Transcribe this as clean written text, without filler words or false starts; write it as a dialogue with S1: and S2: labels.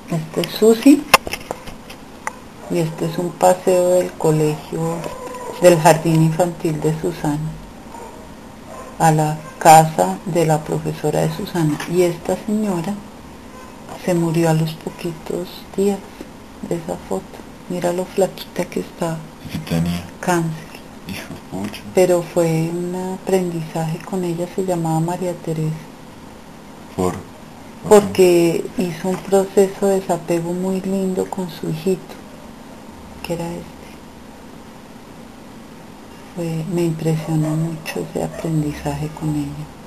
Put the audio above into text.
S1: Este es Susi y este es un paseo del colegio del jardín infantil de Susana a la casa de la profesora de Susana. Y esta señora se murió a los poquitos días de esa foto. Mira lo flaquita que está.
S2: ¿Qué tenía?
S1: Cáncer.
S2: Hijo de pucha.
S1: Pero fue un aprendizaje con ella, se llamaba María Teresa. Porque hizo un proceso de desapego muy lindo con su hijito, que era este. Me impresionó mucho ese aprendizaje con ella.